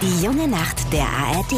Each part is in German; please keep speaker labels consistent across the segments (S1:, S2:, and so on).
S1: Die junge Nacht der ARD.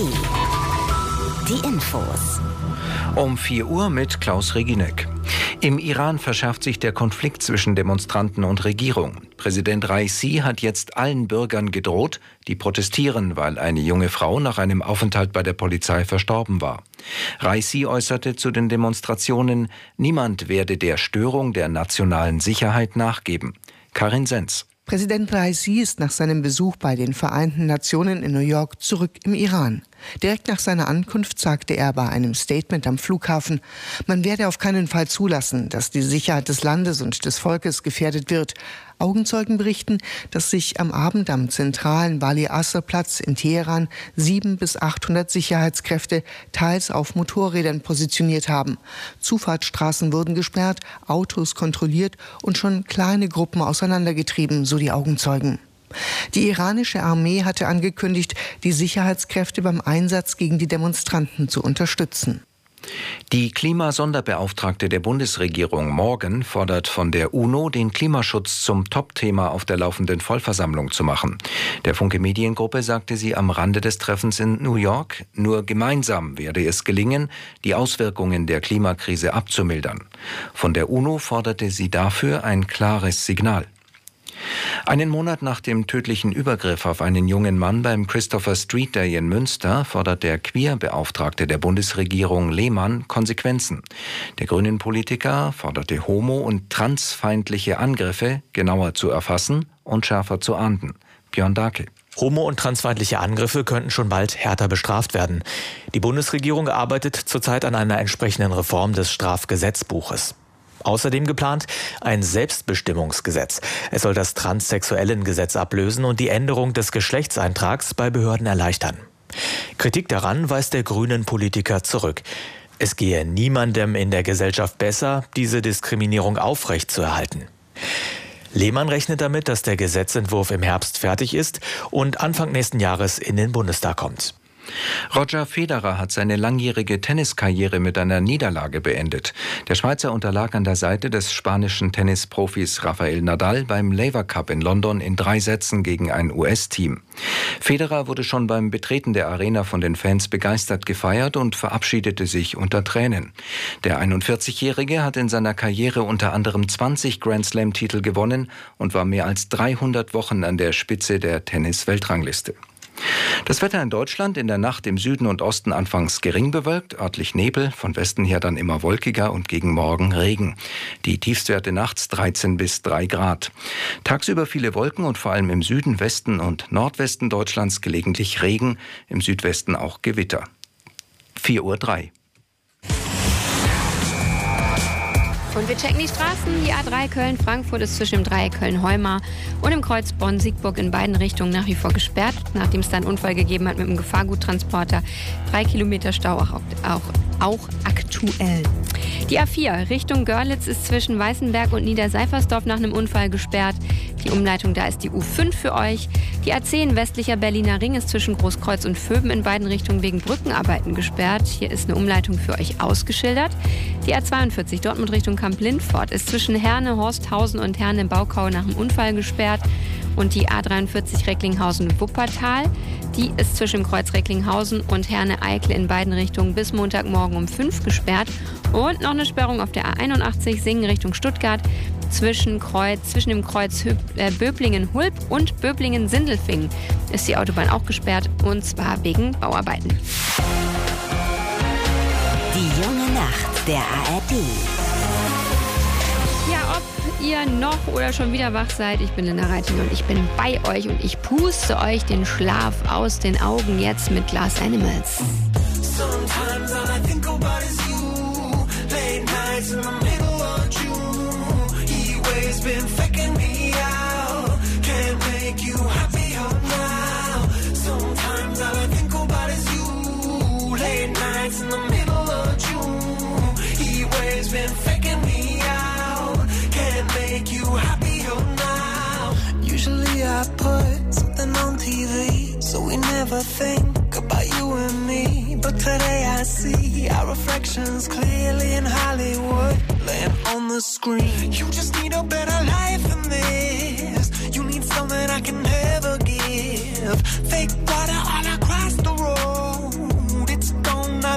S1: Die Infos.
S2: Um 4 Uhr mit Klaus Reginek. Im Iran verschärft sich der Konflikt zwischen Demonstranten und Regierung. Präsident Raisi hat jetzt allen Bürgern gedroht, die protestieren, weil eine junge Frau nach einem Aufenthalt bei der Polizei verstorben war. Raisi äußerte zu den Demonstrationen, niemand werde der Störung der nationalen Sicherheit nachgeben. Karin Sens.
S3: Präsident Raisi ist nach seinem Besuch bei den Vereinten Nationen in New York zurück im Iran. Direkt nach seiner Ankunft sagte er bei einem Statement am Flughafen, man werde auf keinen Fall zulassen, dass die Sicherheit des Landes und des Volkes gefährdet wird. Augenzeugen berichten, dass sich am Abend am zentralen Wali-Asr-Platz in Teheran 700 bis 800 Sicherheitskräfte teils auf Motorrädern positioniert haben. Zufahrtsstraßen wurden gesperrt, Autos kontrolliert und schon kleine Gruppen auseinandergetrieben, so die Augenzeugen. Die iranische Armee hatte angekündigt, die Sicherheitskräfte beim Einsatz gegen die Demonstranten zu unterstützen.
S2: Die Klimasonderbeauftragte der Bundesregierung Morgan fordert von der UNO, den Klimaschutz zum Topthema auf der laufenden Vollversammlung zu machen. Der Funke Mediengruppe sagte sie am Rande des Treffens in New York, nur gemeinsam werde es gelingen, die Auswirkungen der Klimakrise abzumildern. Von der UNO forderte sie dafür ein klares Signal. Einen Monat nach dem tödlichen Übergriff auf einen jungen Mann beim Christopher Street Day in Münster fordert der Queer-Beauftragte der Bundesregierung Lehmann Konsequenzen. Der Grünen-Politiker forderte homo- und transfeindliche Angriffe genauer zu erfassen und schärfer zu ahnden. Björn Dahlke.
S4: Homo- und transfeindliche Angriffe könnten schon bald härter bestraft werden. Die Bundesregierung arbeitet zurzeit an einer entsprechenden Reform des Strafgesetzbuches. Außerdem geplant ein Selbstbestimmungsgesetz. Es soll das Transsexuellengesetz ablösen und die Änderung des Geschlechtseintrags bei Behörden erleichtern. Kritik daran weist der Grünen-Politiker zurück. Es gehe niemandem in der Gesellschaft besser, diese Diskriminierung aufrechtzuerhalten. Lehmann rechnet damit, dass der Gesetzentwurf im Herbst fertig ist und Anfang nächsten Jahres in den Bundestag kommt.
S2: Roger Federer hat seine langjährige Tenniskarriere mit einer Niederlage beendet. Der Schweizer unterlag an der Seite des spanischen Tennisprofis Rafael Nadal beim Laver Cup in London in 3 Sätzen gegen ein US-Team. Federer wurde schon beim Betreten der Arena von den Fans begeistert gefeiert und verabschiedete sich unter Tränen. Der 41-Jährige hat in seiner Karriere unter anderem 20 Grand-Slam-Titel gewonnen und war mehr als 300 Wochen an der Spitze der Tennis-Weltrangliste. Das Wetter in Deutschland: in der Nacht im Süden und Osten anfangs gering bewölkt, örtlich Nebel, von Westen her dann immer wolkiger und gegen Morgen Regen. Die Tiefstwerte nachts 13 bis 3 Grad. Tagsüber viele Wolken und vor allem im Süden, Westen und Nordwesten Deutschlands gelegentlich Regen, im Südwesten auch Gewitter. 4:03 Uhr.
S5: Und wir checken die Straßen. Die A3 Köln-Frankfurt ist zwischen dem Dreieck Köln-Heumar und dem Kreuz Bonn-Siegburg in beiden Richtungen nach wie vor gesperrt, nachdem es da einen Unfall gegeben hat mit einem Gefahrguttransporter. 3 Kilometer Stau auch aktuell. Die A4 Richtung Görlitz ist zwischen Weißenberg und Niederseifersdorf nach einem Unfall gesperrt. Die Umleitung da ist die U5 für euch. Die A10 westlicher Berliner Ring ist zwischen Großkreuz und Vöben in beiden Richtungen wegen Brückenarbeiten gesperrt. Hier ist eine Umleitung für euch ausgeschildert. Die A42 Dortmund Richtung Kamp-Lindfort ist zwischen Herne, Horsthausen und Herne-Baukau nach einem Unfall gesperrt. Und die A43 Recklinghausen-Wuppertal, die ist zwischen Kreuz Recklinghausen und Herne-Eikle in beiden Richtungen bis Montagmorgen um 5 gesperrt. Und noch eine Sperrung auf der A81 Singen Richtung Stuttgart zwischen dem Kreuz Böblingen-Hulp und Böblingen-Sindelfingen ist die Autobahn auch gesperrt, und zwar wegen Bauarbeiten.
S1: Die junge Nacht der ARD.
S5: Ja, ob ihr noch oder schon wieder wach seid, ich bin Linda Reiting und ich bin bei euch und ich puste euch den Schlaf aus den Augen jetzt mit Glass Animals.
S6: Sometimes all I think about is you. Late nights in the middle of June. He always been faking me out. Can't make you happier now. Sometimes all I think about is you. Late nights in the middle of June. He always been faking me out. Can't make you happier now. Usually I put something on TV, so we never think about you and me. But today I see our reflections clearly in Hollywood, laying on the screen. You just need a better life than this. You need something I can never give. Fake water all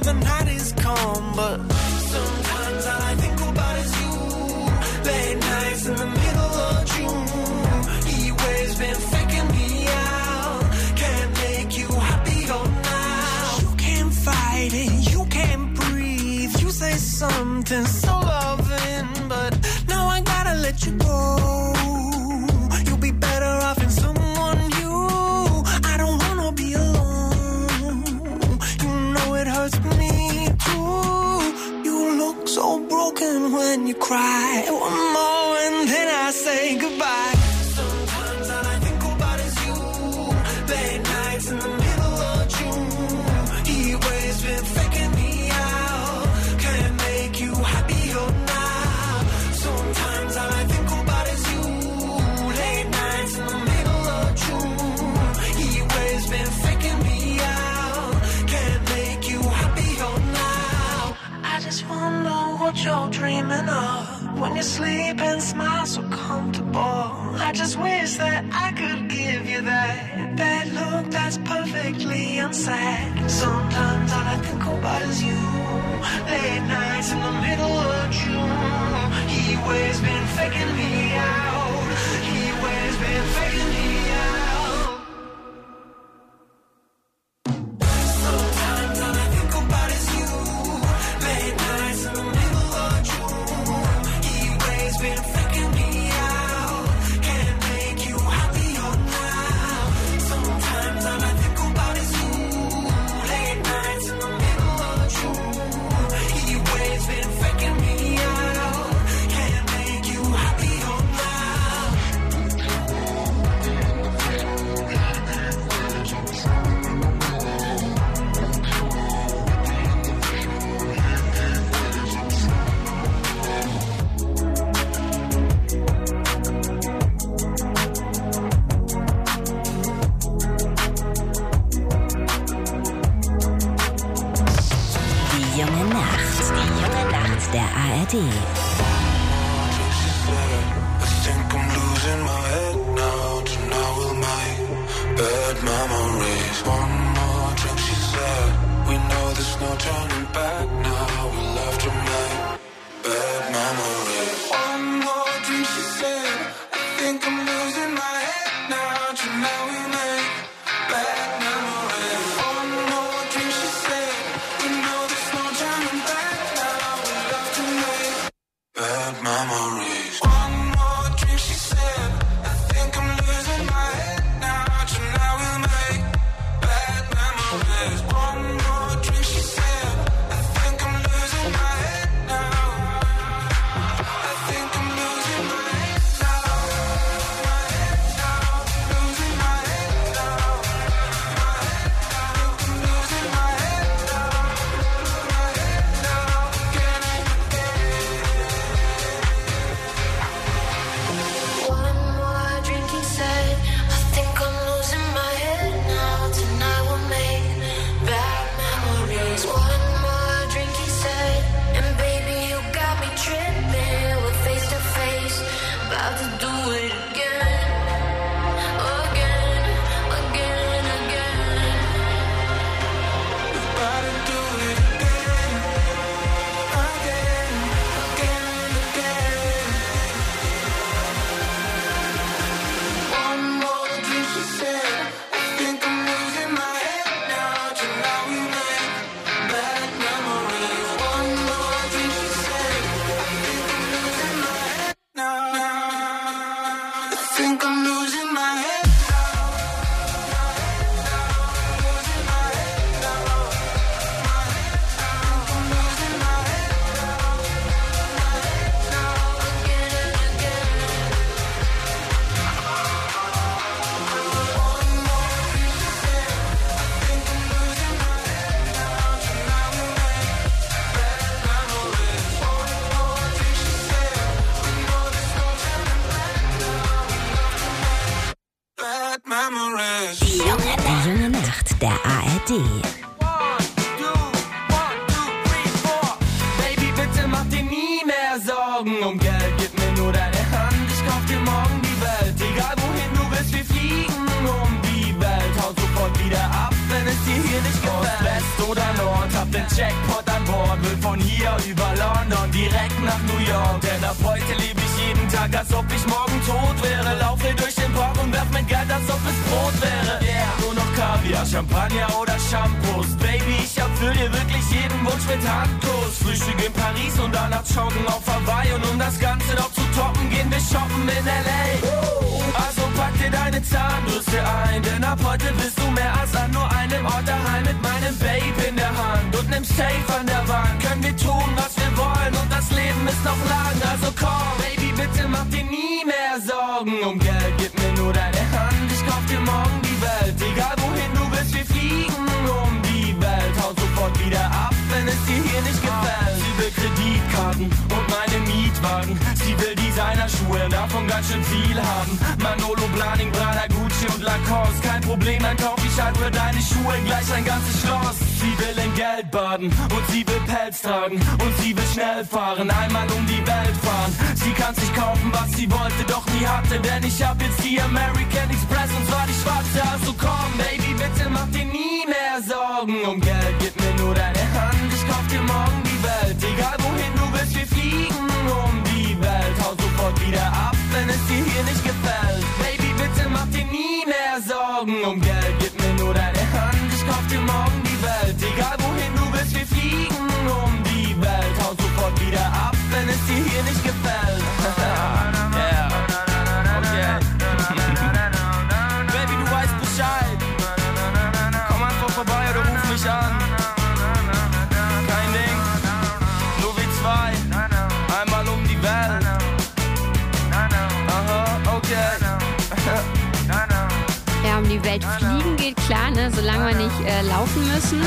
S6: the night is calm, but sometimes all I think about is you. Late nights in the middle of June. He waves been faking me out. Can't make you happier now. You can't fight it, you can't breathe. You say something so loving, but now I gotta let you go. You'll be better off in someone new. I don't wanna be alone. You know it hurts me too. You look so broken when you cry. One more and then I say goodbye. Sometimes all I think about is you. Late nights in the middle of June. He always been faking me out. Can't make you happier now. Sometimes all I think about is you. Late nights in the middle of June. He always been faking me out. Can't make you happier now. I just wonder what you're dreaming of. When you sleep and smile so comfortable. I just wish that I could give you that look that's perfectly unsaid. Sometimes all I think about is you. Late nights in the middle of June. He always been faking me out. He always been faking me out. Sometimes all I think about is you. Late nights in the middle of June. He always been faking me out. Can't make you happier now. Sometimes all I think about is you. Late nights in the middle of June. He always been faking me out. Can't make you happier now.
S1: Die junge Nacht der ARD.
S6: I think I'm losing my head now. Tonight we'll make bad memories. One more drink, she said. We know there's no turning back now. We'll have to make bad memories. One more drink, she said. I think I'm losing my head now. Tonight we'll make bad memories. One more drink, she said. We know there's no turning back now. We'll have to make bad memories. One more drink, she said. I think I'm losing my head now. Tonight we'll make bad memories. One more drink, she said. I think I'm losing my head now. I think I'm losing my head now. My head now. Losing my head now. My head now. I'm losing my head now. My head now. Again and
S7: One more drink, he said. I think I'm losing my head now. Tonight we'll make bad memories. One more drink, he said. And baby, you got me tripping. We're face to face, about to do it again. Again, again, again.
S6: About to do it again. Again, again, again. One more drink, she said. I think I'm losing my head now. Tonight we make bad memories. One more drink, she said. I think I'm losing my head now. I think I'm losing my head now. Losing my head now. My head now. I'm losing my head now. My head now.
S7: Again and again.
S6: One more drink, she said. I think I'm losing my head now. Tonight we make bad memories. One more drink, she said. We know there's no turning back now. We love to make bad memories.
S1: Die junge Nacht der ARD.
S8: Baby, bitte mach dir nie mehr Sorgen um Geld. Gib mir nur deine Hand, ich kauf dir morgen die Welt. Egal wohin du willst, wir fliegen um die Welt. Hau sofort wieder ab, wenn es dir hier nicht gefällt. Ost, West oder Nord, hab den Jackpot an Bord, will von hier über London direkt nach New York. Denn ab heute lebe ich jeden Tag, als ob ich morgen tot wäre. Laufe durch den Park und werf mein Geld, als ob es Brot wäre. Yeah, nur noch Kaviar, Champagner oder Shampoos. Baby, ich erfüll dir wirklich jeden Wunsch mit Handkuss. Frühstück in Paris und danach joggen auf Hawaii. Und um das Ganze noch zu toppen, gehen wir shoppen in L.A. Also pack dir deine Zahnbürste ein, denn ab heute bist du mehr als an nur einem Ort daheim. Mit meinem Babe in der Hand und nem Safe an der Wand können wir tun, was wir wollen, und das Leben ist noch lang. Also komm, Baby, bitte mach dir nie mehr Sorgen um Geld, gib mir nur deine Hand, ich kauf dir morgen die Welt. Egal wohin du willst, wir fliegen um die Welt. Hau sofort wieder ab, wenn es dir hier nicht gefällt. Sie will Kreditkarten und meine Mietwagen. Sie will Designerschuhe, davon ganz schön viel haben. Manolo, Blahnik, Prada, Gucci und Lacoste. Kein Problem, dann kauf ich halt für deine Schuhe gleich ein ganzes Schloss. Sie will in Geld baden und sie will Pelz tragen und sie will schnell fahren, einmal um die Welt fahren. Sie kann sich kaufen, was sie wollte, doch nie hatte, denn ich hab jetzt die American Express und zwar die schwarze. Also komm, Baby, bitte mach dir nie mehr Sorgen um Geld, gib mir nur deine Hand, ich kauf dir morgen die Welt. Egal wohin du willst, wir fliegen um die Welt. Hau sofort wieder ab, wenn es dir hier nicht gefällt. Baby, bitte mach dir nie mehr Sorgen um Geld, gib mir nur deine Hand, ich kauf dir morgen die Welt. Egal wohin du willst, wir fliegen um die Welt. Hau sofort wieder ab, wenn es dir hier nicht gefällt. Yeah. Okay. Baby, du weißt Bescheid. Komm einfach vorbei oder ruf mich an. Kein Ding, nur wir zwei. Einmal um die Welt. Aha, okay.
S5: Ja, um die Welt fliegen geht klar, ne? Solange wir nicht laufen müssen.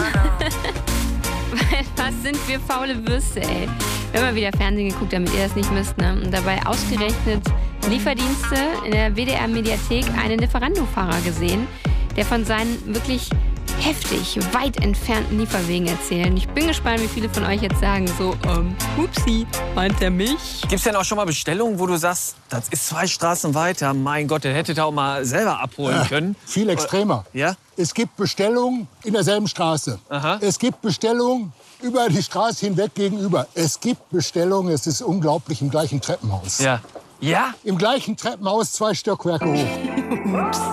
S5: Was sind wir faule Würste, ey. Wir haben mal wieder Fernsehen geguckt, damit ihr das nicht müsst, ne? Und dabei ausgerechnet Lieferdienste in der WDR-Mediathek einen Lieferando-Fahrer gesehen, der von seinen wirklich heftig, weit entfernten Lieferwegen erzählen. Ich bin gespannt, wie viele von euch jetzt sagen so, upsi, meint er mich?
S9: Gibt's denn auch schon mal Bestellungen, wo du sagst, das ist 2 Straßen weiter, mein Gott, den hättet ihr auch mal selber abholen können?
S10: Viel extremer.
S9: Ja?
S10: Es gibt Bestellungen in derselben Straße.
S9: Aha.
S10: Es gibt Bestellungen über die Straße hinweg gegenüber. Es gibt Bestellungen, es ist unglaublich, im gleichen Treppenhaus.
S9: Ja. Ja?
S10: Im gleichen Treppenhaus 2 Stockwerke hoch.
S5: Ups.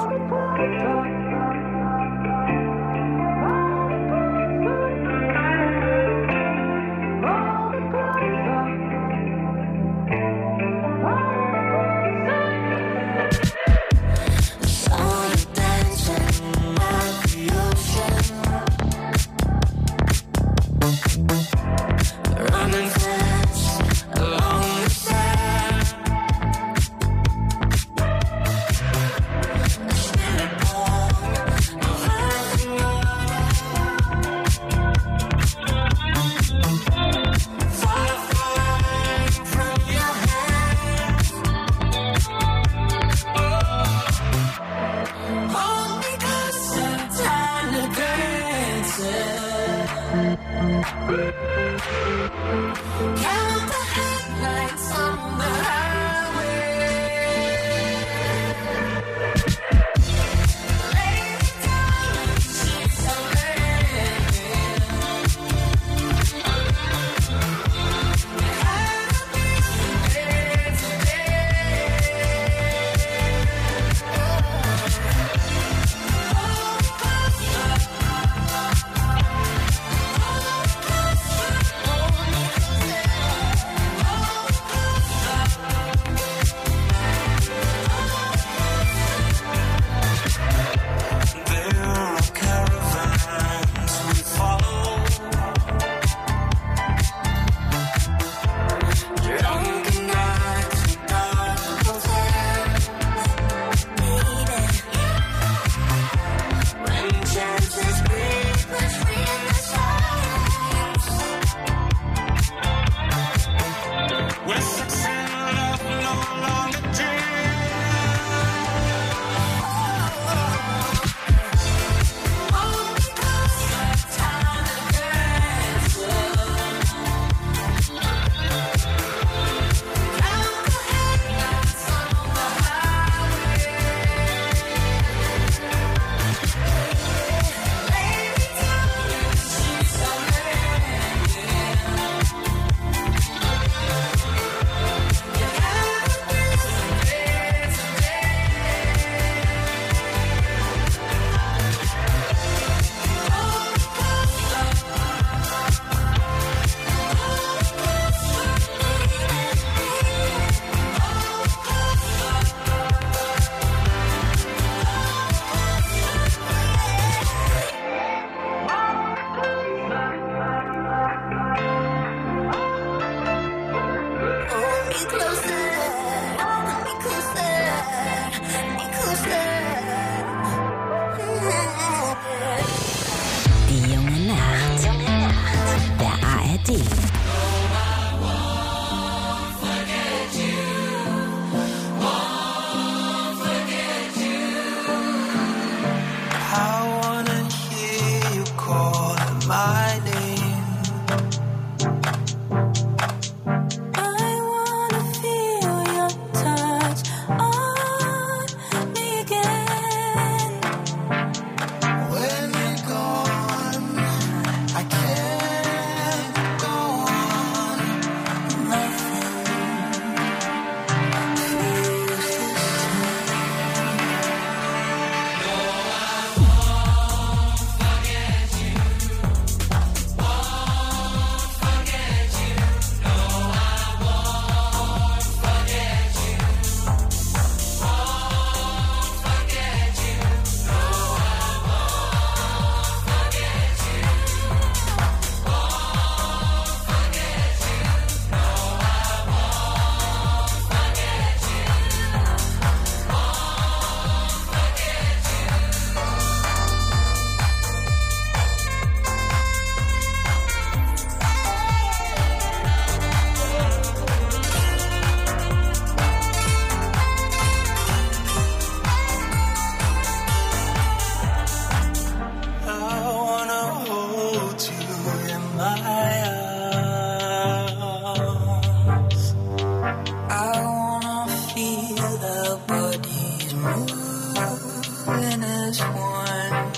S6: finish one.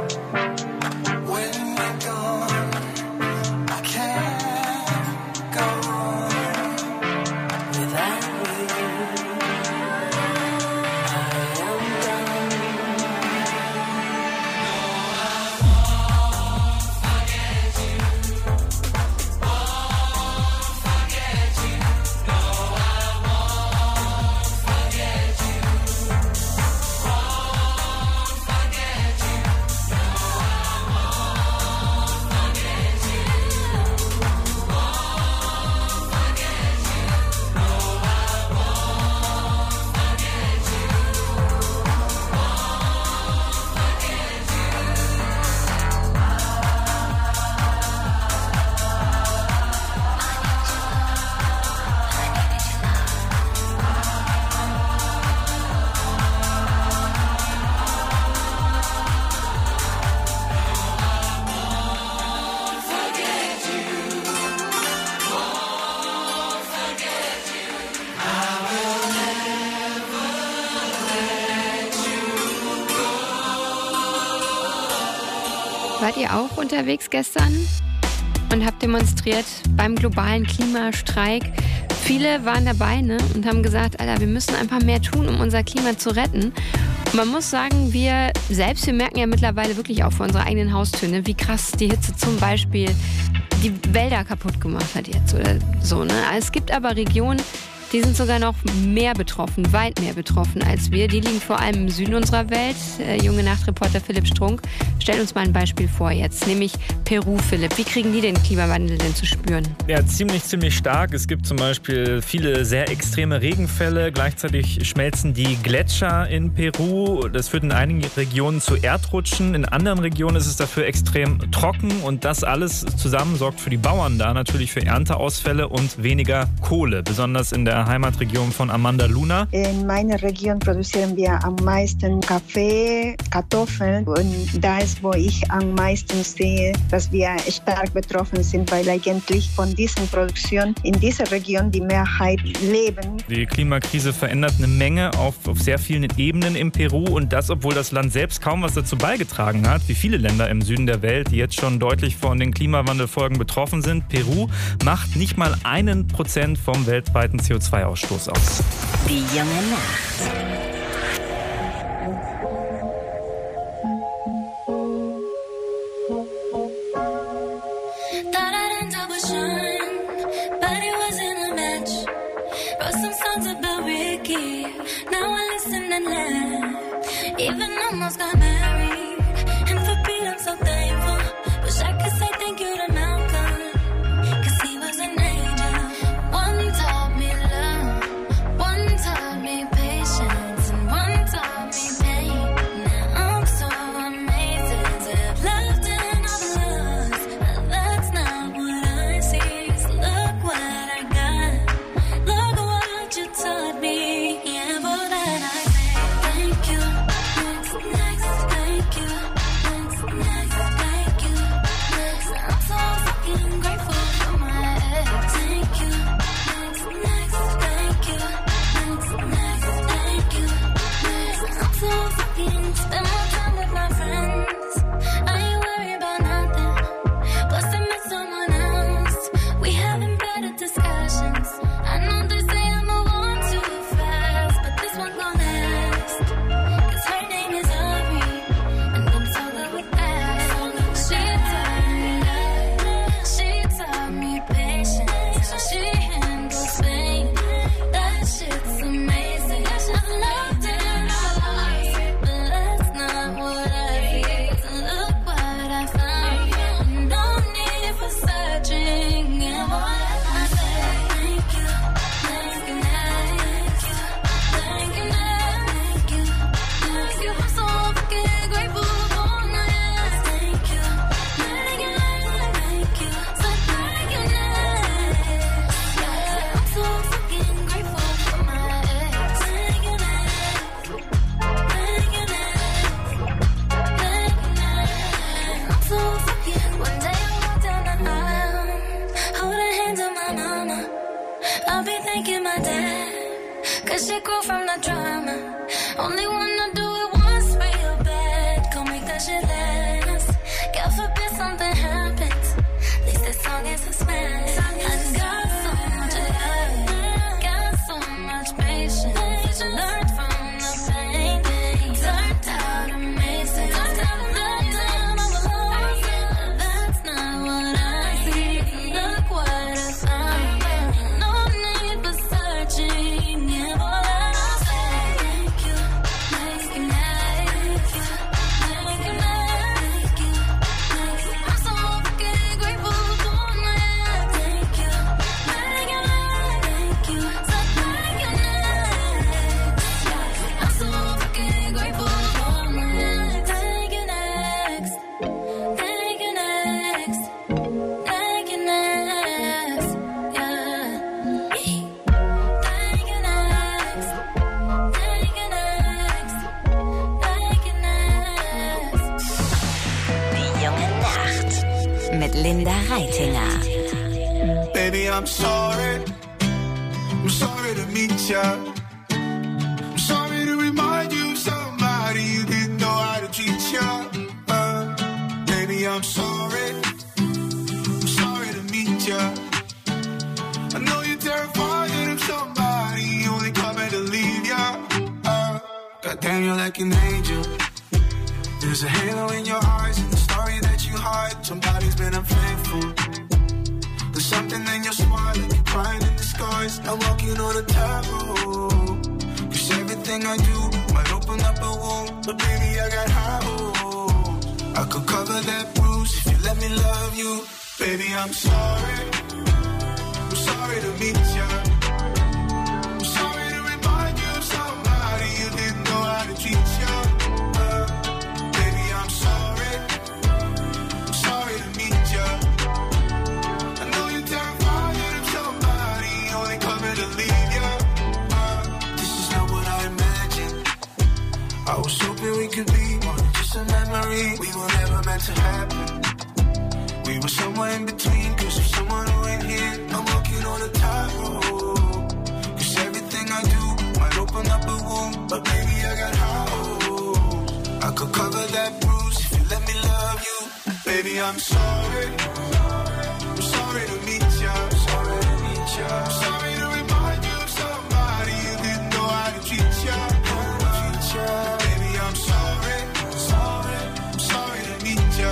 S6: When you're gone, I can't go on without you. I am done.
S5: Wart ihr auch unterwegs gestern und habt demonstriert beim globalen Klimastreik? Viele waren dabei, ne, und haben gesagt, Alter, wir müssen einfach mehr tun, um unser Klima zu retten. Und man muss sagen, wir merken ja mittlerweile wirklich auch vor unserer eigenen Haustür, ne, wie krass die Hitze zum Beispiel die Wälder kaputt gemacht hat jetzt oder so. Ne? Es gibt aber Regionen, die sind sogar noch mehr betroffen, weit mehr betroffen als wir. Die liegen vor allem im Süden unserer Welt. Junge Nachtreporter Philipp Strunk stellt uns mal ein Beispiel vor jetzt, nämlich Peru. Philipp, wie kriegen die den Klimawandel denn zu spüren?
S11: Ja, ziemlich stark. Es gibt zum Beispiel viele sehr extreme Regenfälle. Gleichzeitig schmelzen die Gletscher in Peru. Das führt in einigen Regionen zu Erdrutschen. In anderen Regionen ist es dafür extrem trocken. Und das alles zusammen sorgt für die Bauern da natürlich für Ernteausfälle und weniger Kohle. Besonders in der Heimatregion von Amanda Luna.
S12: In meiner Region produzieren wir am meisten Kaffee, Kartoffeln. Und da ist, wo ich am meisten sehe, dass wir stark betroffen sind, weil eigentlich von diesen Produktionen in dieser Region die Mehrheit leben.
S11: Die Klimakrise verändert eine Menge auf sehr vielen Ebenen in Peru. Und das, obwohl das Land selbst kaum was dazu beigetragen hat, wie viele Länder im Süden der Welt, die jetzt schon deutlich von den Klimawandelfolgen betroffen sind. Peru macht nicht mal 1% vom weltweiten CO2-Ausstoß aus.
S1: Die junge Nacht.
S7: Even almost got married, and for Pete I'm so thankful. Wish I could say thank you to Malcolm, 'cause he was an angel. One taught me love, one taught me patience, and one taught me pain. Now I'm so amazing to have loved and I've lost, but that's not what I see. So look what I got, look what you taught me, yeah, for that I say thank you. Spend more time with my friends. I ain't worried about nothing. Plus I met someone else. We having better discussions. I know they say I move on too fast, but this one gon' last. 'Cause her name is Ari, and I'm so good with that. She taught me patience. She handles pain. That shit's amazing. I've loved it. But let's not
S1: mit Linda Reitinger.
S6: Baby, I'm sorry to meet ya. I'm sorry to remind you of somebody you didn't know how to treat ya. Baby, I'm sorry to meet ya. I know you're terrified of somebody only coming to leave ya. Goddamn, you're like an angel. There's a halo in your eyes and the story that you hide. Somebody's been unfaithful. There's something in your smile like you're crying in disguise. I'm walking on a tightrope. Cause everything I do might open up a wound, but baby, I got high hopes. I could cover that bruise if you let me love you. Baby, I'm sorry to meet ya. I'm sorry to remind you of somebody you didn't know how to treat ya. Baby, I'm sorry to meet ya. I know you're terrified of somebody only coming to leave ya. This is not what I imagined. I was hoping we could be more than just a memory. We were never meant to happen. We were somewhere in between, cause of someone who ain't here. I'm walking on a tightrope. Cause everything I do might open up a wound, but baby, I got high hopes. I could cover that bruise if you let me love you. Baby, I'm sorry to meet ya. I'm sorry to remind you of somebody you didn't know how to treat ya. Baby, I'm sorry to meet ya.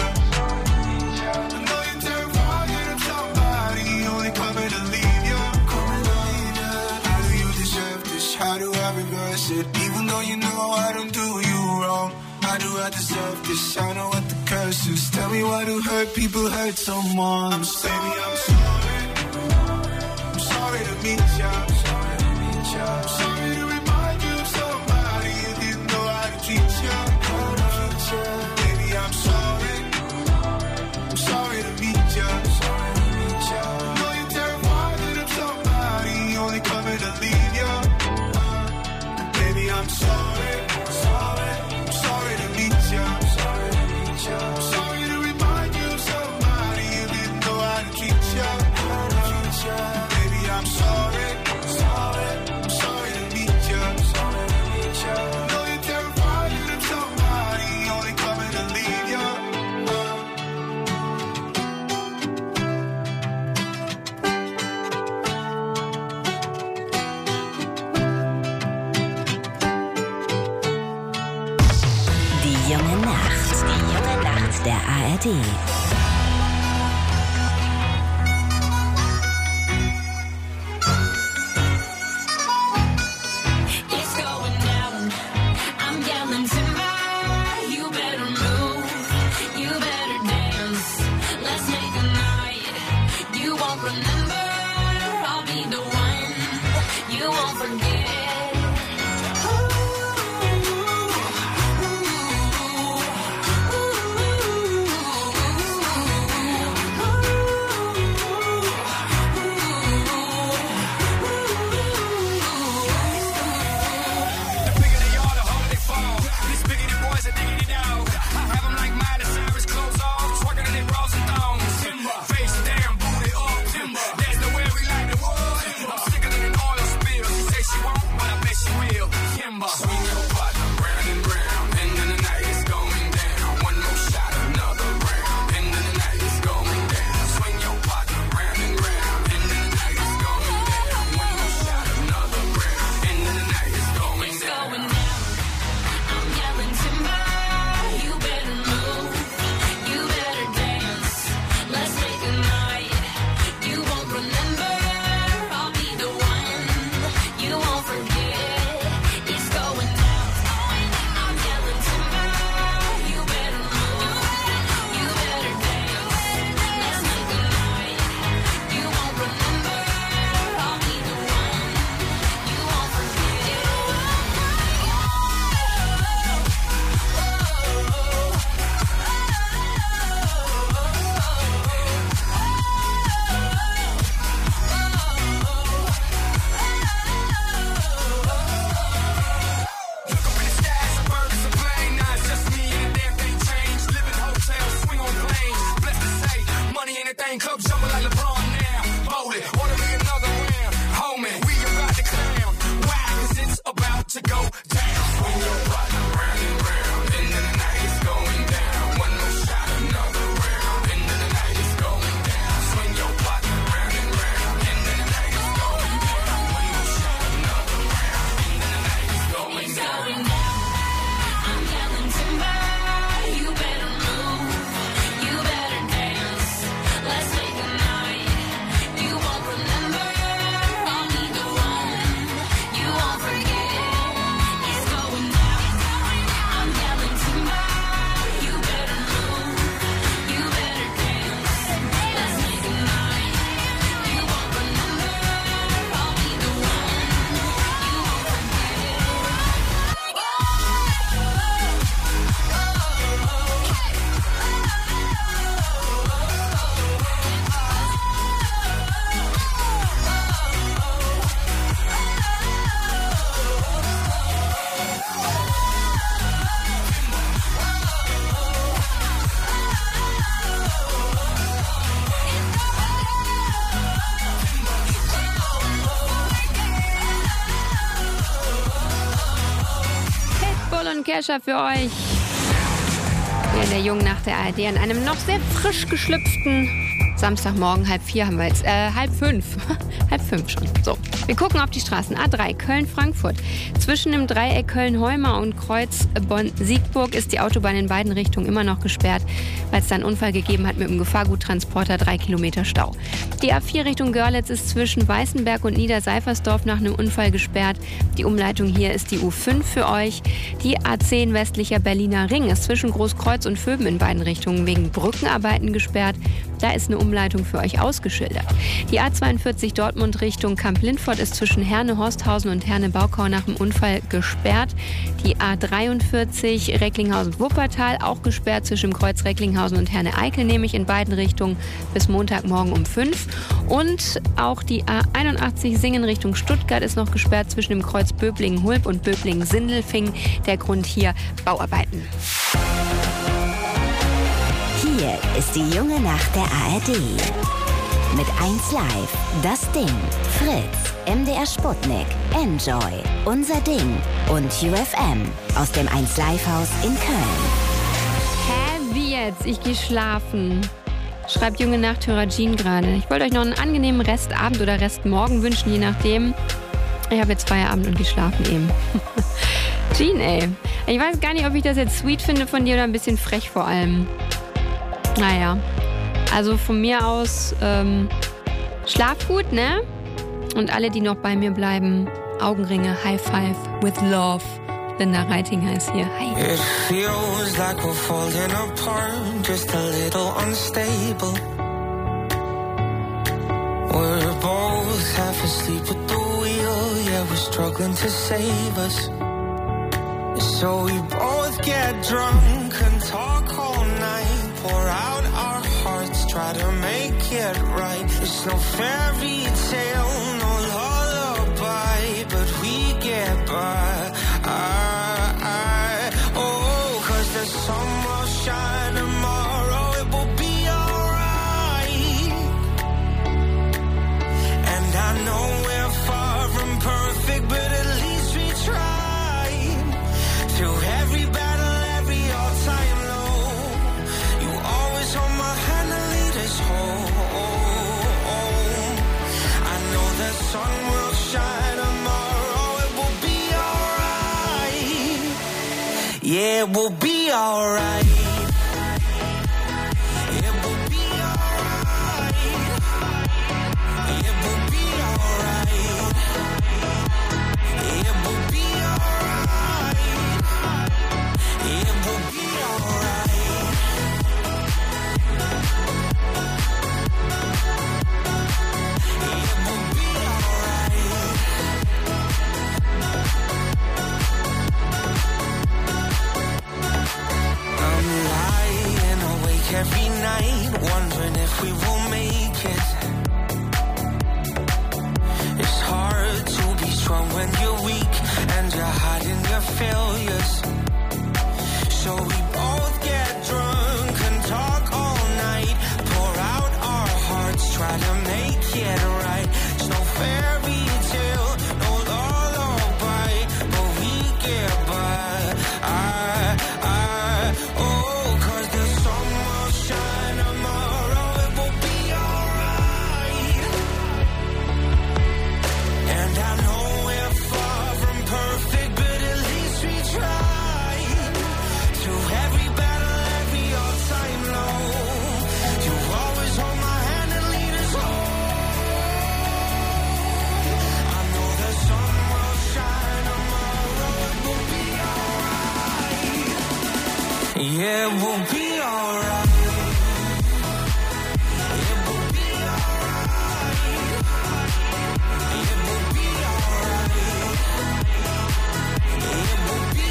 S6: How do I reverse it? Even though you know I don't do you wrong. How do I deserve this? I know what the curse is. Tell me why do hurt people hurt someone? Baby, I'm sorry to meet ya. I'm sorry to remind you of somebody you didn't know how to treat ya. Baby, I'm sorry to meet ya. I know you're terrified of somebody only coming to leave ya. I'm sorry to meet ya. I'm sorry to remind you of somebody you didn't know how to treat ya. Baby, I'm sorry to meet ya. I know you're terrified of somebody only coming to leave ya.
S1: Die junge Nacht der ARD.
S7: Ooh.
S5: Kesha für euch. Hier in der Jungen Nacht der ARD an einem noch sehr frisch geschlüpften Samstagmorgen, 4:30 haben wir jetzt, 4:30. 4:30 schon. So, wir gucken auf die Straßen. A3, Köln-Frankfurt. Zwischen dem Dreieck Köln-Heumar und Kreuz Bonn-Siegburg ist die Autobahn in beiden Richtungen immer noch gesperrt, weil es da einen Unfall gegeben hat mit dem Gefahrguttransporter, 3 Kilometer Stau. Die A4 Richtung Görlitz ist zwischen Weißenberg und Niederseifersdorf nach einem Unfall gesperrt. Die Umleitung hier ist die U5 für euch. Die A10 westlicher Berliner Ring ist zwischen Großkreuz und Vöben in beiden Richtungen wegen Brückenarbeiten gesperrt. Da ist eine Umleitung für euch ausgeschildert. Die A42 Dortmund Richtung Kamp-Lindfort ist zwischen Herne-Horsthausen und Herne-Baukau nach dem Unfall gesperrt. Die A43 Recklinghausen-Wuppertal auch gesperrt zwischen dem Kreuz Recklinghausen und Herne-Eickel, nämlich in beiden Richtungen bis Montagmorgen um 5. Und auch die A81 Singen Richtung Stuttgart ist noch gesperrt zwischen dem Kreuz Böblingen-Hulb und Böblingen-Sindelfingen. Der Grund hier Bauarbeiten.
S1: Hier ist die Junge Nacht der ARD. Mit 1 Live, Das Ding, Fritz, MDR Sputnik, Enjoy, Unser Ding und UFM aus dem 1 Live Haus in Köln.
S5: Hä, wie jetzt? Ich gehe schlafen. Schreibt Junge Nachthörer Jean gerade. Ich wollte euch noch einen angenehmen Restabend oder Restmorgen wünschen, je nachdem. Ich habe jetzt Feierabend und gehe schlafen eben. Jean, ey. Ich weiß gar nicht, ob ich das jetzt sweet finde von dir oder ein bisschen frech vor allem. Naja, also von mir aus, schlaf gut, ne? Und alle, die noch bei mir bleiben, Augenringe, High Five with Love. Linda Reiting heißt hier. Hi.
S6: It feels like we're falling apart, just a little unstable. We're both half asleep at the wheel, yeah, we're struggling to save us. So we both get drunk and talk all night, pour out our hearts, try to make it right. It's no fairy tale, no lullaby, but we get by. Oh, 'cause the sun will shine tomorrow, it will be alright. And I know we're far from perfect, but at least we tried. Through every battle, every all-time low, you always hold my hand and lead us home. I know the sun will shine tomorrow, it will be alright. Yeah, it will be alright. It will be alright. It will be alright. It will be alright. It will be alright. It will be alright. I'm lying awake every night, wondering if we will make it. It's hard to be strong when you're weak and you're hiding your failures. So we both get drunk and talk all night, pour out our hearts, try to make it right. It's no fairy tale, no lullaby, but we get by. Oh, 'cause the sun will shine tomorrow, it will be alright. And I know we're far from perfect, but at least we try. Through every battle, every all-time low, you always hold my hand and lead us home. I know the sun will shine tomorrow, it will be alright. Yeah, it will be alright. It will be alright. It will be alright. It will be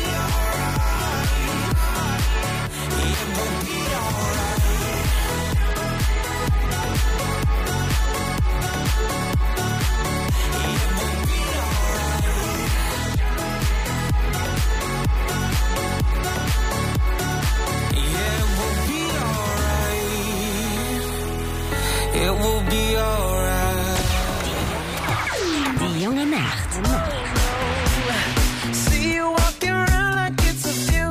S6: alright. It will be alright. It will be alright. Yeah, it will be alright. It will be alright.
S1: Die Junge Nacht.
S6: See you walking around like it's a funeral.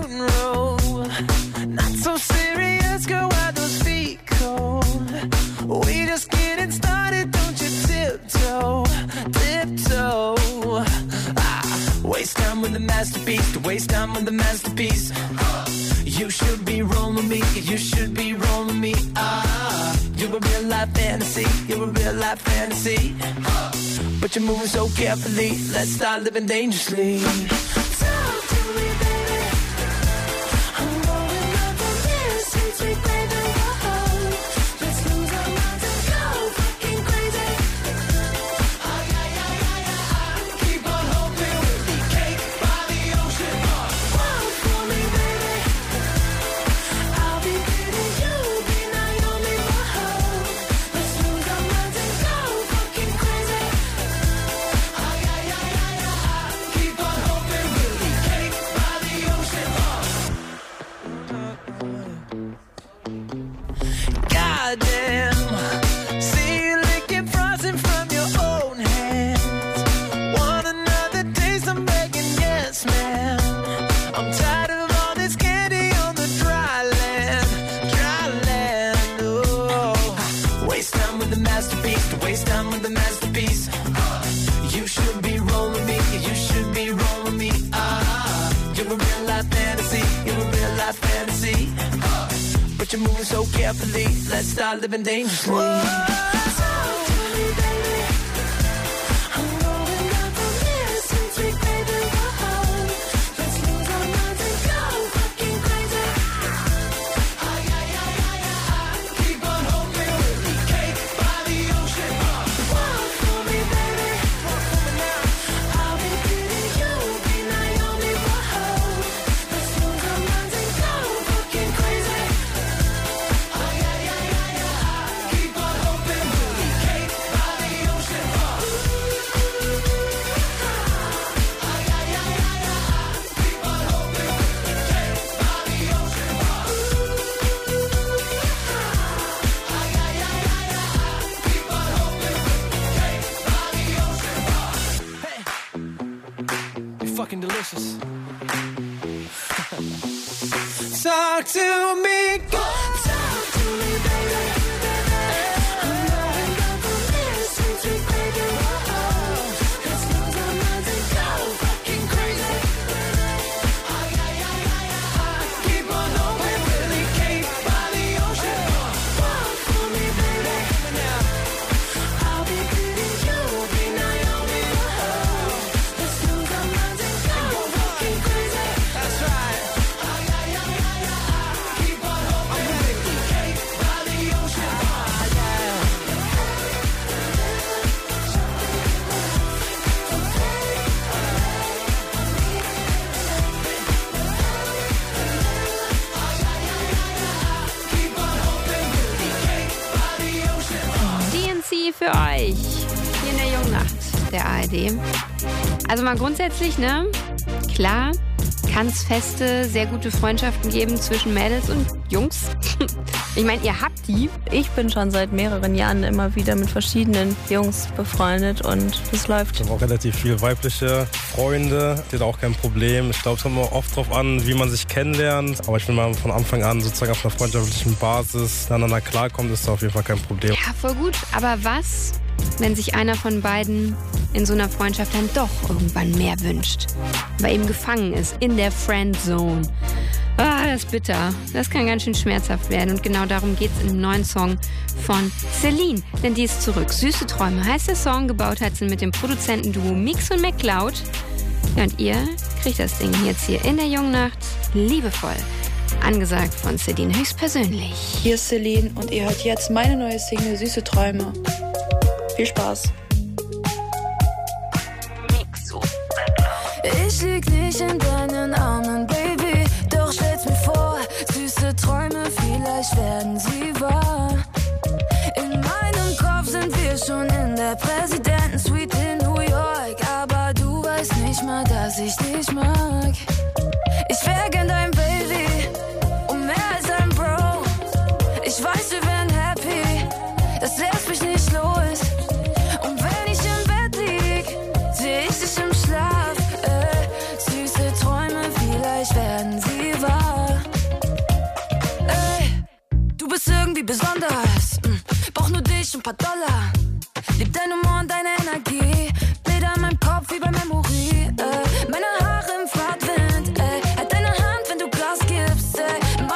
S8: masterpiece. You should be rolling me, you should be rolling me. You're a real life fantasy, you're a real life fantasy. But you're moving so carefully, let's start living dangerously. Talk to me, baby. I'm rolling up on this sweet, sweet baby. Whoa. Let's lose our minds and go fucking crazy. Keep on hoping we'll be cake by the ocean. Walk for me, baby. I'll be pretty, you'll be Naomi. Whoa. Let's lose our minds and go fucking crazy. Keep on hoping we'll be cake by the ocean. Goddamn, see you licking frosting from your own hands. Want another taste? I'm begging, yes, ma'am. I'm tired of all this candy on the dry land, dry land. Oh, waste time with the masterpiece, to waste time with the masterpiece. You should be rolling me, you should be rolling me. You're a real life fantasy, you're a real life fantasy. But you're moving so carefully, let's start living dangerously. Talk to me, baby. I'm rolling up on this sweet, sweet baby. Whoa. Let's lose our minds and go fucking crazy. Keep on hoping we'll be cake by the ocean. Walk for me, baby. Walk for me now. I'll be pretty, you'll be Naomi. Whoa. Let's lose our minds and go fucking crazy. Keep on hoping we'll be cake by the ocean. Keep on hoping we'll be cake by the ocean. Keep on hoping we'll be cake by the ocean. Hey, you're fucking delicious. Talk to me, go. Talk to me, baby. I'm rolling up on this sweet, sweet baby. Whoa. Let's lose our minds and go fucking crazy. Keep on hoping we'll be cake by the ocean. Walk for me, baby. I'll be pretty, you'll be Naomi. Whoa. Let's lose our minds and go fucking crazy. That's right. Keep on hoping we'll be cake by the ocean. Keep on hoping we'll be cake by the ocean.
S5: DNC für euch. Hier in der Jungnacht der ARD. Also mal grundsätzlich, ne? Klar, kann es feste, sehr gute Freundschaften geben zwischen Mädels und Jungs. Ich meine, ihr habt die.
S13: Ich bin schon seit mehreren Jahren immer wieder mit verschiedenen Jungs befreundet und das läuft.
S14: Ich habe auch relativ viele weibliche Freunde, das ist auch kein Problem. Ich glaube, es kommt immer oft darauf an, wie man sich kennenlernt. Aber ich bin mal von Anfang an sozusagen auf einer freundschaftlichen Basis miteinander klarkommt, ist da auf jeden Fall kein Problem.
S5: Ja, voll gut. Aber was, wenn sich einer von beiden in so einer Freundschaft dann doch irgendwann mehr wünscht? Weil eben gefangen ist in der Friendzone. Ah, das ist bitter. Das kann ganz schön schmerzhaft werden. Und genau darum geht es im neuen Song von Celine. Denn die ist zurück. Süße Träume heißt der Song. Gebaut hat sie mit dem Produzentenduo Mix und McCloud. Ja, und ihr kriegt das Ding jetzt hier in der Jungnacht liebevoll. Angesagt von Celine höchstpersönlich.
S15: Hier ist Celine und ihr hört jetzt meine neue Single Süße Träume. Viel Spaß.
S7: Ich lieg nicht in deinen Armen, Baby, doch stell's mir vor, süße Träume, vielleicht werden sie wahr. In meinem Kopf sind wir schon in der Präsidentensuite in New York, aber du weißt nicht mal, dass ich dich mag. Ich wär gern dein Baby und mehr als ein Bro. Ich weiß, wir wären happy, das lässt mich nicht los. Und wenn ich im Bett lieg, seh ich dich im Schlaf. Süße Träume, vielleicht werden sie wahr. Ey, du bist irgendwie besonders. Brauch nur dich und ein paar Dollar. Lieb dein Humor und deine Energie. Bilder in meinem Kopf wie bei Memory. Meine Haare im Fahrtwind. Halt deine Hand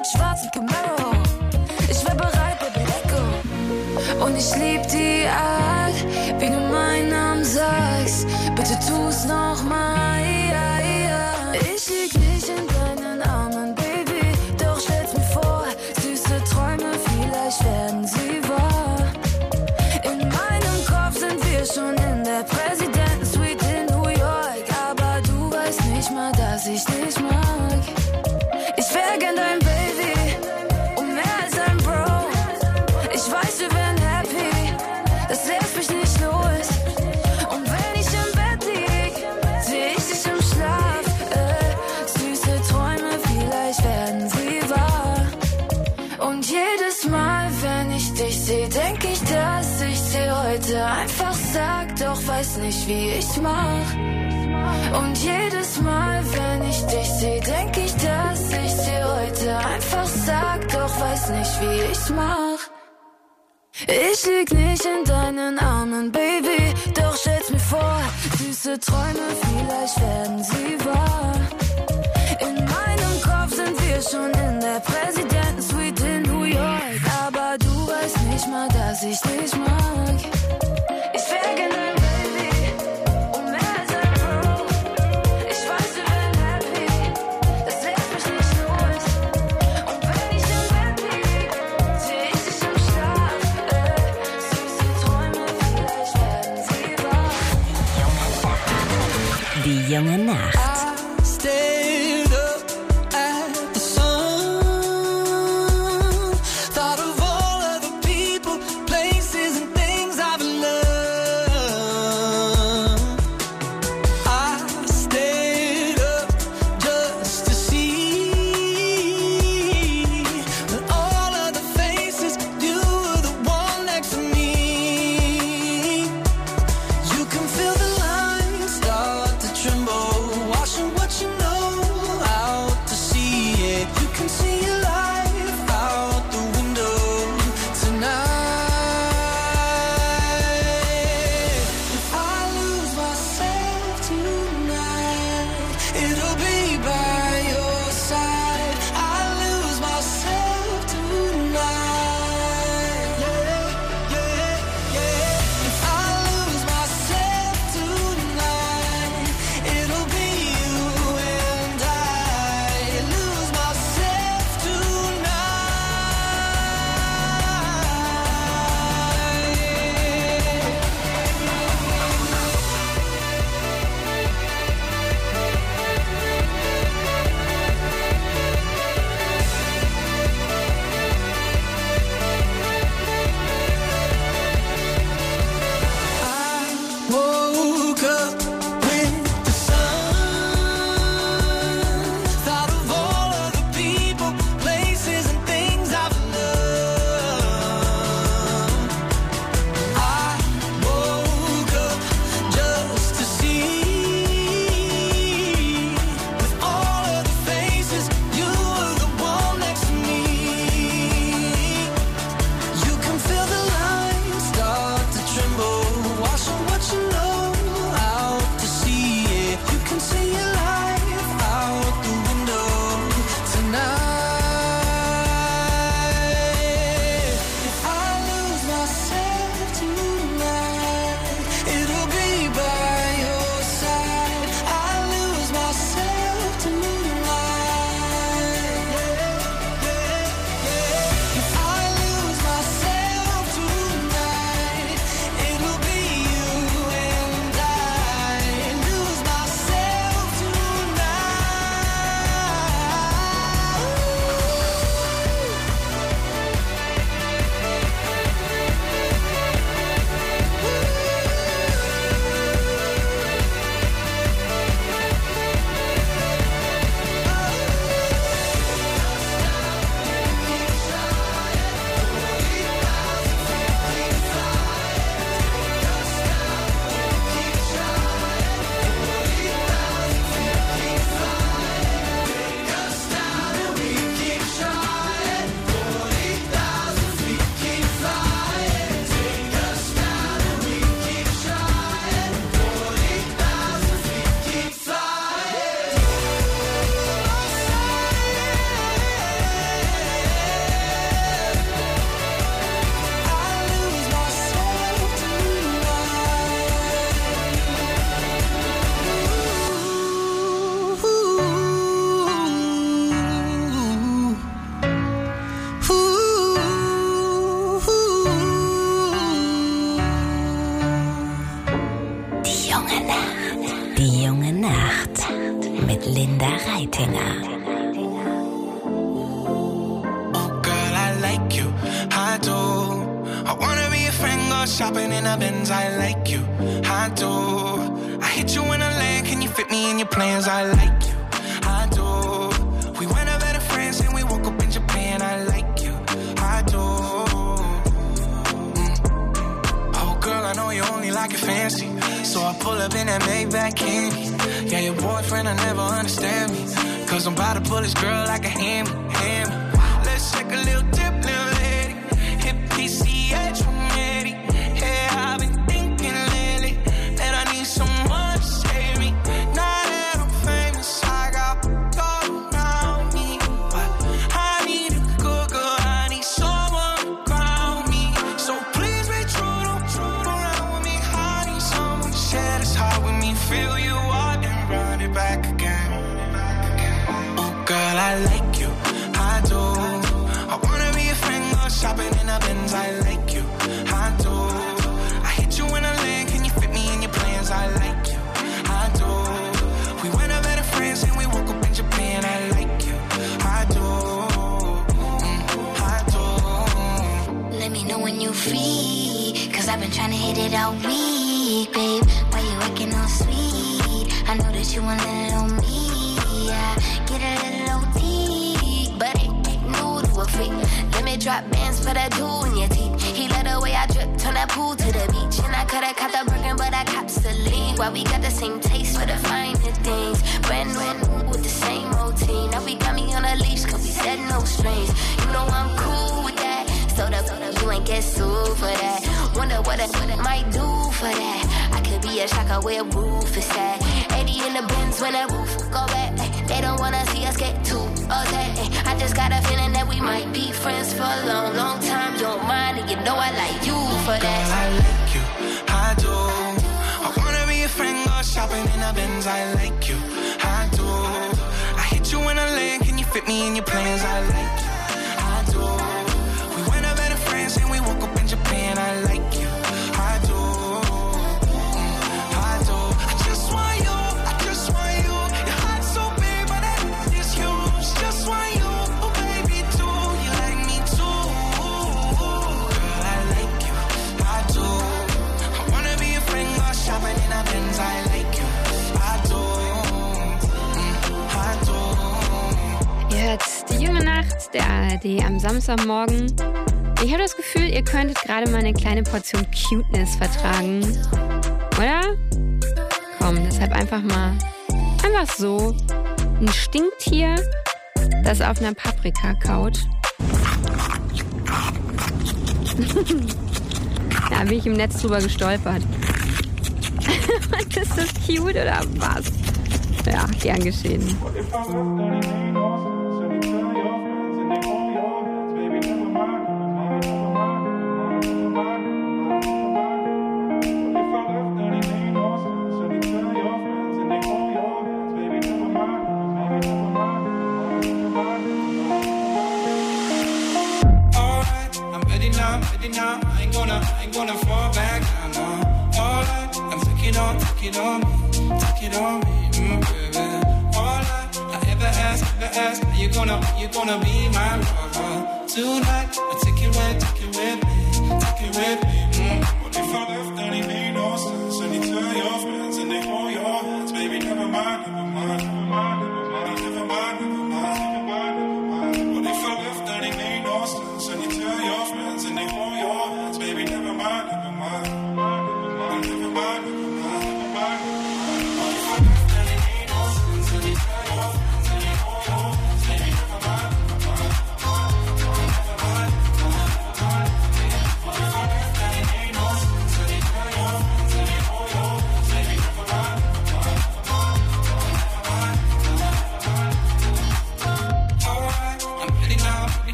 S7: schwarzen Camaro. Ich wär bereit, Baby, let go. Und ich lieb die Art, wie du meinen Namen sagst. Bitte tu's noch mal. Ich lieg nicht in deinen Armen, Baby. Doch stell's mir vor, süße Träume, vielleicht werden sie wahr. In meinem Kopf sind wir schon in der Präsidentensuite in New York. Aber du weißt nicht mal, dass ich dich mag. Ich wär gern dein Baby und mehr als ein Bro. Ich weiß, wir wären happy, das lässt mich nicht los. Und wenn ich im Bett lieg, seh ich dich im Schlaf. Süße Träume, vielleicht werden sie wahr. Und jedes Mal, wenn ich dich seh, denk ich, dass ich dir heute einfach sag, doch weiß nicht, wie ich mach. Und jedes Mal, wenn ich dich seh, denk ich, dass ich dir heute einfach sag, doch weiß nicht, wie ich mach. Ich lieg nicht in deinen Armen, Baby, doch stell's mir vor, süße Träume, vielleicht werden sie wahr. In meinem Kopf sind wir schon in der Präsidentensuite in New York. Aber du weißt nicht mal, dass ich dich mag. Ich wär gern dein Baby und mehr als ein Bro. Ich weiß, wir wären happy, das lässt mich nicht los. Und wenn ich im Bett lieg, seh ich dich im Schlaf. Süße Träume, vielleicht werden sie wahr.
S1: Die junge Nacht.
S6: Thought of all of the people, places and
S1: Linda Reitinger.
S6: Oh girl, I like you, I do. I wanna be a friend, go shopping in a Benz, I like you, I do. I hit you in a land, can you fit me in your plans, I like you, I do. We went out better friends and we woke up in Japan, I like you, I do. Oh girl, I know you only like it fancy, so I pull up in that Maybach candy. Yeah, your boyfriend will never understand me, cause I'm about to pull this girl like a hammy. Let's take a little dip, little lady. Hit PCH from Eddie. Yeah, I've been thinking lately that I need someone to save me. Now that I'm famous, I got all around me, but I need a good girl, I need someone to ground me. So please be true, don't around with me. I need someone to share this heart with me. Feel you out and run it back again. Oh girl, I like you, I do. I wanna be a friend, go shopping in a Benz, I like you, I do. I hit you in a lane, can you fit me in your plans, I like you, I do. We went out better friends and we woke up in Japan, I like you, I do, I do.
S7: Let me know when you free, cause I've been trying to hit it all week, babe. Why you acting all sweet? I know that you want a little me, yeah. Get a little OT, but it ain't new to a freak. Let me drop bands for that jewel in your teeth. He let the way I drip, turn that pool to the beach. And I coulda caught the Birkin, but I cops the lead. Why we got the same taste for the finer things. Brand new with the same routine. Now we got me on a leash, cause we said no strings. You know I'm cool with that. So you ain't get sued for that. Wonder what it might do for that. I could be a shocker where roof is at. 80 in the Benz when the roof go back. They don't wanna see us get too upset. I just got a feeling that we might be friends for a long, long time. You don't mind, and you know I like you for that.
S6: Girl, I like you, I do. I wanna be a friend, go shopping in a Benz, I like you, I do. I hit you in a lane, can you fit me in your plans, I like you, I do. We went out better friends and we woke up in Japan, I like you, I do, I do. I just want you, I just want you. Your heart's so big, but that is huge. Just want you, oh baby, too. You like me too. Girl, I like you, I do. I wanna be a friend, go shopping in a Benz, I like you, I do, I do.
S5: Ihr hört die junge Nacht der ARD am Samstagmorgen. Ich habe das Gefühl, ihr könntet gerade mal eine kleine Portion Cuteness vertragen. Oder? Komm, deshalb einfach so ein Stinktier, das auf einer Paprika kaut. Da bin ich im Netz drüber gestolpert. Ist das cute oder was? Ja, gern geschehen.
S6: I ain't gonna fall back now, no. Alright, I'm take it on me, baby. Alright, I ever ask, are you gonna be my lover? Tonight, I take it with me, What if I left, then it made no sense. And you tell your friends and they hold your hands, baby, never mind. What if I left, then it made no sense. And you tell your friends and they hold your hands, baby, never mind.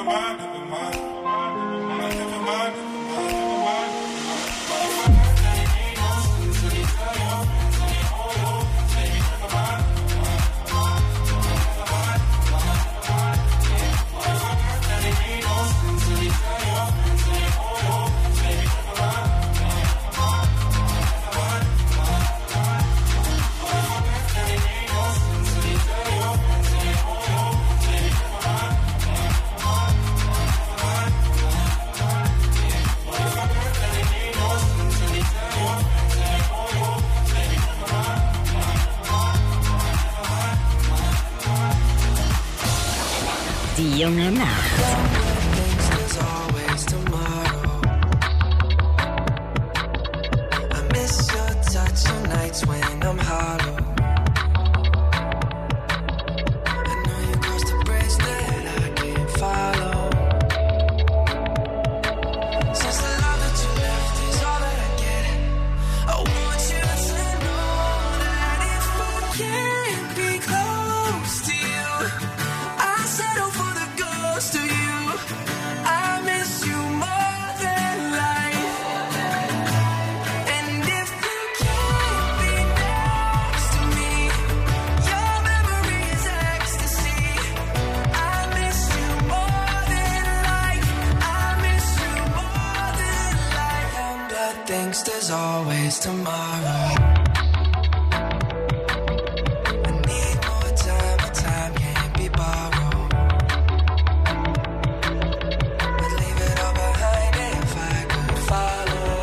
S1: Die junge Nacht.
S6: There's always tomorrow. I need more time, but time can't be borrowed. I'd leave it all behind if I could follow.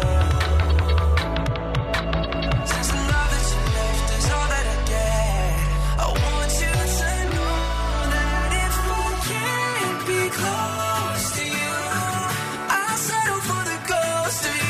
S6: Since the love that you left is all that I get, I want you to know that if I can't be close to you, I'll settle for the ghost of you.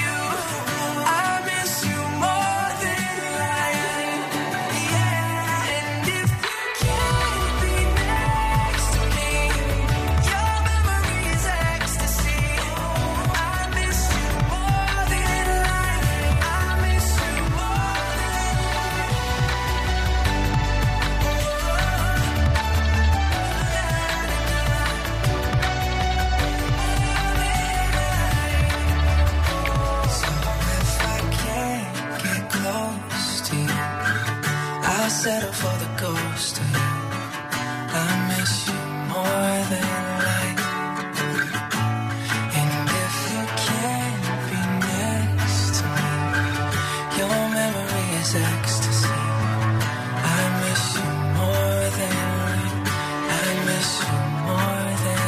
S6: Settle for the ghost of you. I miss you more than life. And if you can't be next to me, your memory is ecstasy. I miss you more than life. I miss you more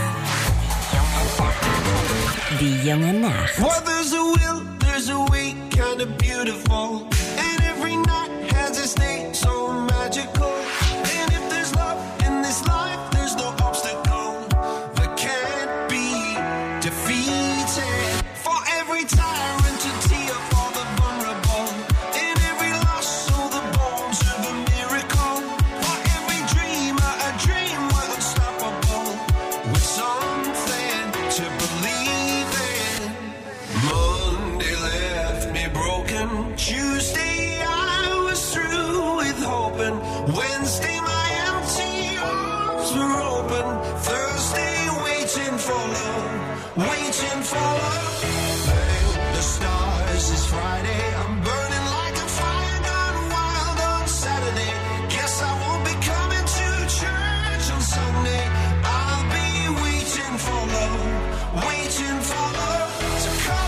S6: than
S1: Die junge Nacht.
S6: Well, there's a will, there's a way, kind of beautiful. And every night has its day, so magical. And if there's love in this life, there's no obstacle that can't be defeated. For every tyrant, a tear for the vulnerable. In every loss, so the bones of a miracle. For every dreamer, a dream was unstoppable. With something to believe in. Monday left me broken. Tuesday I was through with hoping. Wednesday my empty arms were open. Thursday waiting for love, waiting for love. Thank the stars, it's Friday. I'm burning like a fire gone wild on Saturday. Guess I won't be coming to church on Sunday. I'll be waiting for love, waiting for love to come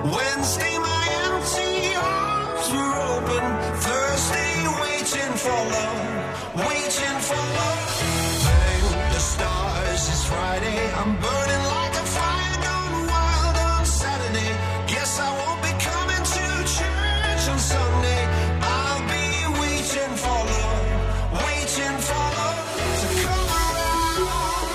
S6: Wednesday, my empty arms were open. Thursday, waiting for love, waiting for love. Thank the stars, it's Friday. I'm burning like a fire gone wild on Saturday. Guess I won't be coming to church on Sunday. I'll be waiting for love, waiting for love to come around.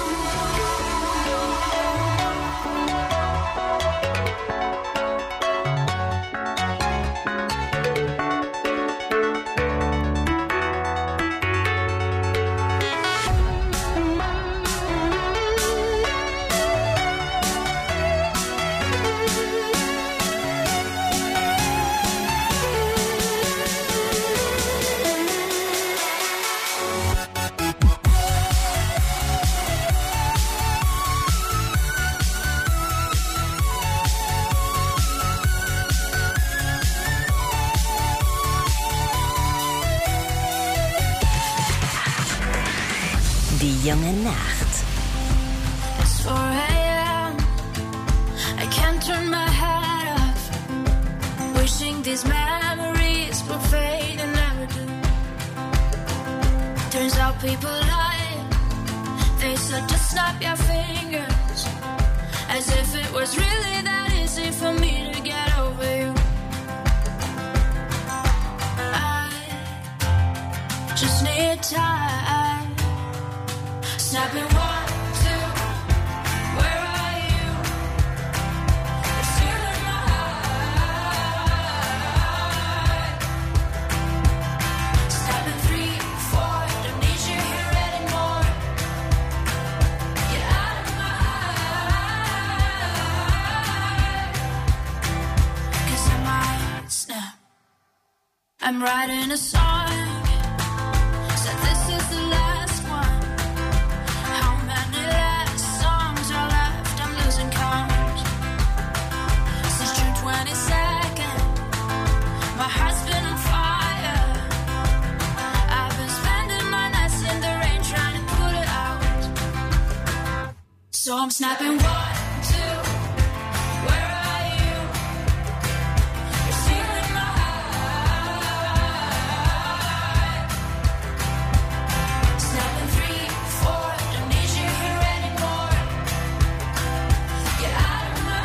S1: Die junge Nacht.
S7: It's 4 a.m. I can't turn my head off. Wishing these memories would fade and never do. Turns out people lie. They said just snap your fingers. As if it was really that easy for me to get over you. I just need time. Snapping 1, 2, where are you? You're still in my heart. Snapping 3, 4, don't need you here anymore. Get out of my heart. 'Cause I might snap. I'm writing a song. Said this is the last one. How many last songs are left? I'm losing count. Since June 22nd, my heart's been on fire. I've been spending my nights in the rain trying to put it out. So I'm snapping 1, 2, where are you? You're still in my heart. Snapping 3, 4, don't need you here anymore. Get out of my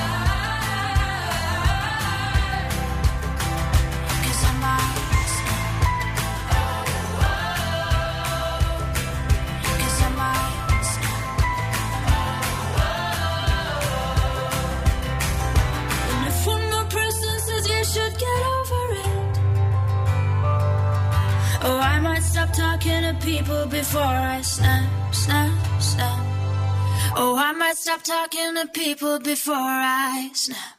S7: heart. 'Cause I might snap. Oh, oh. 'Cause I might snap. Oh, oh. And if one more person says you should get over it, oh, I might stop talking to people before I snap, snap, snap. Oh, I might stop talking to people before I snap.